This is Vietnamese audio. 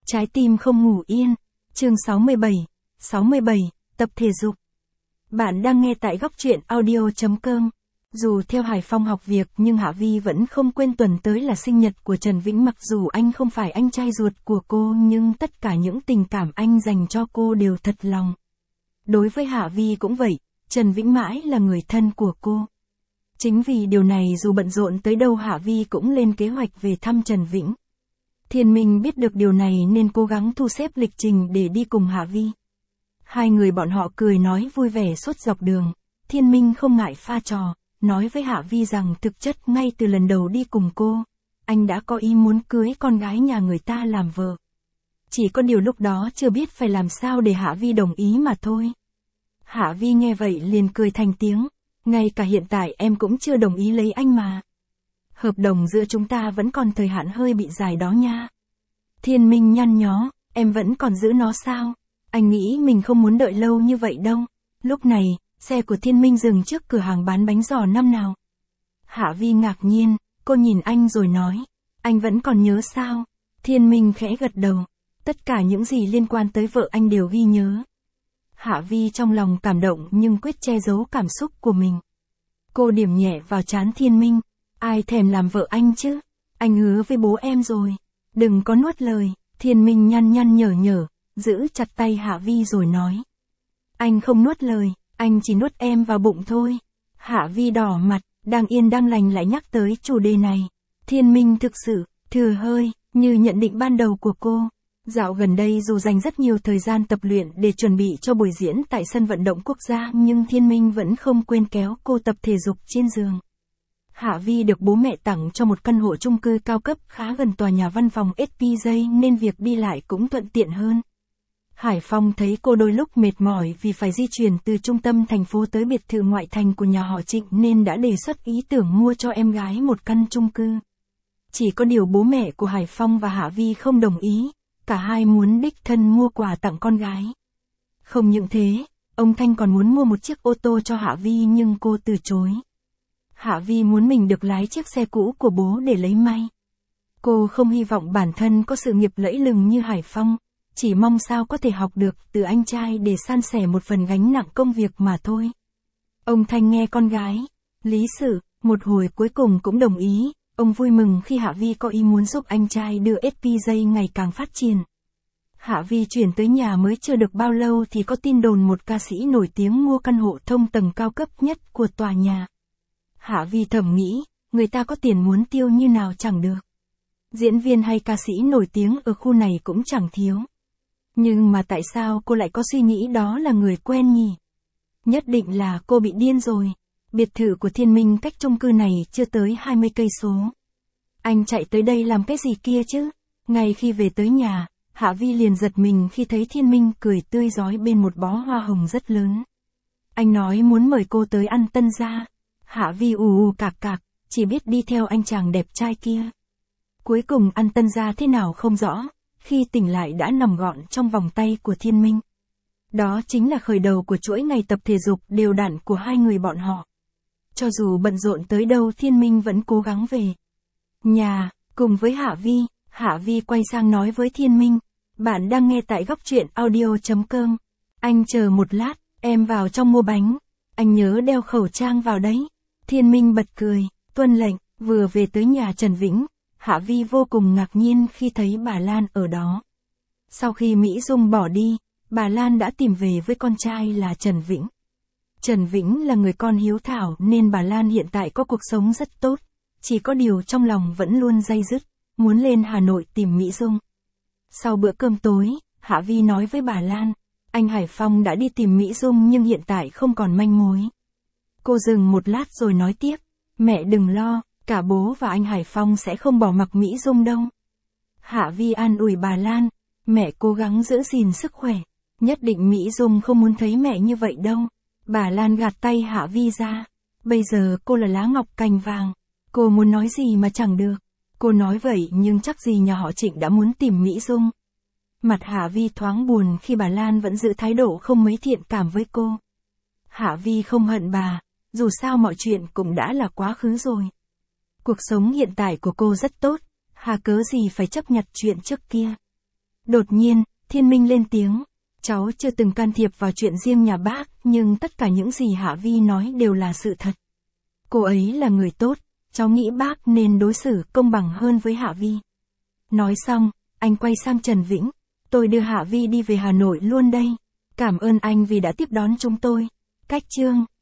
Trái tim không ngủ yên. Chương 67, tập thể dục. Bạn đang nghe tại góc truyện audio.com. Dù theo Hải Phong học việc nhưng Hạ Vi vẫn không quên tuần tới là sinh nhật của Trần Vĩnh. Mặc dù anh không phải anh trai ruột của cô nhưng tất cả những tình cảm anh dành cho cô đều thật lòng. Đối với Hạ Vi cũng vậy, Trần Vĩnh mãi là người thân của cô. Chính vì điều này dù bận rộn tới đâu Hạ Vi cũng lên kế hoạch về thăm Trần Vĩnh. Thiên Minh biết được điều này nên cố gắng thu xếp lịch trình để đi cùng Hạ Vi. Hai người bọn họ cười nói vui vẻ suốt dọc đường. Thiên Minh không ngại pha trò, nói với Hạ Vi rằng thực chất ngay từ lần đầu đi cùng cô, anh đã có ý muốn cưới con gái nhà người ta làm vợ. Chỉ có điều lúc đó chưa biết phải làm sao để Hạ Vi đồng ý mà thôi. Hạ Vi nghe vậy liền cười thành tiếng, ngay cả hiện tại em cũng chưa đồng ý lấy anh mà. Hợp đồng giữa chúng ta vẫn còn thời hạn hơi bị dài đó nha. Thiên Minh nhăn nhó, em vẫn còn giữ nó sao? Anh nghĩ mình không muốn đợi lâu như vậy đâu. Lúc này, xe của Thiên Minh dừng trước cửa hàng bán bánh giò năm nào. Hạ Vi ngạc nhiên, cô nhìn anh rồi nói, anh vẫn còn nhớ sao? Thiên Minh khẽ gật đầu, tất cả những gì liên quan tới vợ anh đều ghi nhớ. Hạ Vi trong lòng cảm động nhưng quyết che giấu cảm xúc của mình. Cô điểm nhẹ vào trán Thiên Minh, ai thèm làm vợ anh chứ? Anh hứa với bố em rồi. Đừng có nuốt lời. Thiên Minh nhăn nhăn nhở, giữ chặt tay Hạ Vi rồi nói. Anh không nuốt lời, anh chỉ nuốt em vào bụng thôi. Hạ Vi đỏ mặt, đang yên đang lành lại nhắc tới chủ đề này. Thiên Minh thực sự, thừa hơi, như nhận định ban đầu của cô. Dạo gần đây dù dành rất nhiều thời gian tập luyện để chuẩn bị cho buổi diễn tại sân vận động quốc gia nhưng Thiên Minh vẫn không quên kéo cô tập thể dục trên giường. Hạ Vi được bố mẹ tặng cho một căn hộ chung cư cao cấp khá gần tòa nhà văn phòng SPJ nên việc đi lại cũng thuận tiện hơn. Hải Phong thấy cô đôi lúc mệt mỏi vì phải di chuyển từ trung tâm thành phố tới biệt thự ngoại thành của nhà họ Trịnh nên đã đề xuất ý tưởng mua cho em gái một căn chung cư. Chỉ có điều bố mẹ của Hải Phong và Hạ Vi không đồng ý, cả hai muốn đích thân mua quà tặng con gái. Không những thế, ông Thanh còn muốn mua một chiếc ô tô cho Hạ Vi nhưng cô từ chối. Hạ Vi muốn mình được lái chiếc xe cũ của bố để lấy may. Cô không hy vọng bản thân có sự nghiệp lẫy lừng như Hải Phong, chỉ mong sao có thể học được từ anh trai để san sẻ một phần gánh nặng công việc mà thôi. Ông Thanh nghe con gái, lý sự, một hồi cuối cùng cũng đồng ý, ông vui mừng khi Hạ Vi có ý muốn giúp anh trai đưa SPJ ngày càng phát triển. Hạ Vi chuyển tới nhà mới chưa được bao lâu thì có tin đồn một ca sĩ nổi tiếng mua căn hộ thông tầng cao cấp nhất của tòa nhà. Hạ Vi thầm nghĩ, người ta có tiền muốn tiêu như nào chẳng được. Diễn viên hay ca sĩ nổi tiếng ở khu này cũng chẳng thiếu. Nhưng mà tại sao cô lại có suy nghĩ đó là người quen nhỉ? Nhất định là cô bị điên rồi. Biệt thự của Thiên Minh cách chung cư này chưa tới 20 cây số. Anh chạy tới đây làm cái gì kia chứ? Ngay khi về tới nhà, Hạ Vi liền giật mình khi thấy Thiên Minh cười tươi rói bên một bó hoa hồng rất lớn. Anh nói muốn mời cô tới ăn tân gia. Hạ Vi ù cạc, chỉ biết đi theo anh chàng đẹp trai kia. Cuối cùng ăn tân gia thế nào không rõ, khi tỉnh lại đã nằm gọn trong vòng tay của Thiên Minh. Đó chính là khởi đầu của chuỗi ngày tập thể dục đều đặn của hai người bọn họ. Cho dù bận rộn tới đâu Thiên Minh vẫn cố gắng về nhà, cùng với Hạ Vi. Hạ Vi quay sang nói với Thiên Minh, bạn đang nghe tại góc truyện audio.com. Anh chờ một lát, em vào trong mua bánh. Anh nhớ đeo khẩu trang vào đấy. Thiên Minh bật cười, tuân lệnh. Vừa về tới nhà Trần Vĩnh, Hạ Vi vô cùng ngạc nhiên khi thấy bà Lan ở đó. Sau khi Mỹ Dung bỏ đi, bà Lan đã tìm về với con trai là Trần Vĩnh. Trần Vĩnh là người con hiếu thảo nên bà Lan hiện tại có cuộc sống rất tốt. Chỉ có điều trong lòng vẫn luôn day dứt, muốn lên Hà Nội tìm Mỹ Dung. Sau bữa cơm tối, Hạ Vi nói với bà Lan, anh Hải Phong đã đi tìm Mỹ Dung nhưng hiện tại không còn manh mối. Cô dừng một lát rồi nói tiếp, mẹ đừng lo, cả bố và anh Hải Phong sẽ không bỏ mặc Mỹ Dung đâu. Hạ Vi an ủi bà Lan, mẹ cố gắng giữ gìn sức khỏe, nhất định Mỹ Dung không muốn thấy mẹ như vậy đâu. Bà Lan gạt tay Hạ Vi ra, bây giờ cô là lá ngọc cành vàng, cô muốn nói gì mà chẳng được. Cô nói vậy nhưng chắc gì nhà họ Trịnh đã muốn tìm Mỹ Dung. Mặt Hạ Vi thoáng buồn khi bà Lan vẫn giữ thái độ không mấy thiện cảm với cô. Hạ Vi không hận bà, dù sao mọi chuyện cũng đã là quá khứ rồi. Cuộc sống hiện tại của cô rất tốt, hà cớ gì phải chấp nhặt chuyện trước kia. Đột nhiên, Thiên Minh lên tiếng. Cháu chưa từng can thiệp vào chuyện riêng nhà bác, nhưng tất cả những gì Hạ Vi nói đều là sự thật. Cô ấy là người tốt, cháu nghĩ bác nên đối xử công bằng hơn với Hạ Vi. Nói xong, anh quay sang Trần Vĩnh. Tôi đưa Hạ Vi đi về Hà Nội luôn đây. Cảm ơn anh vì đã tiếp đón chúng tôi. Cách chương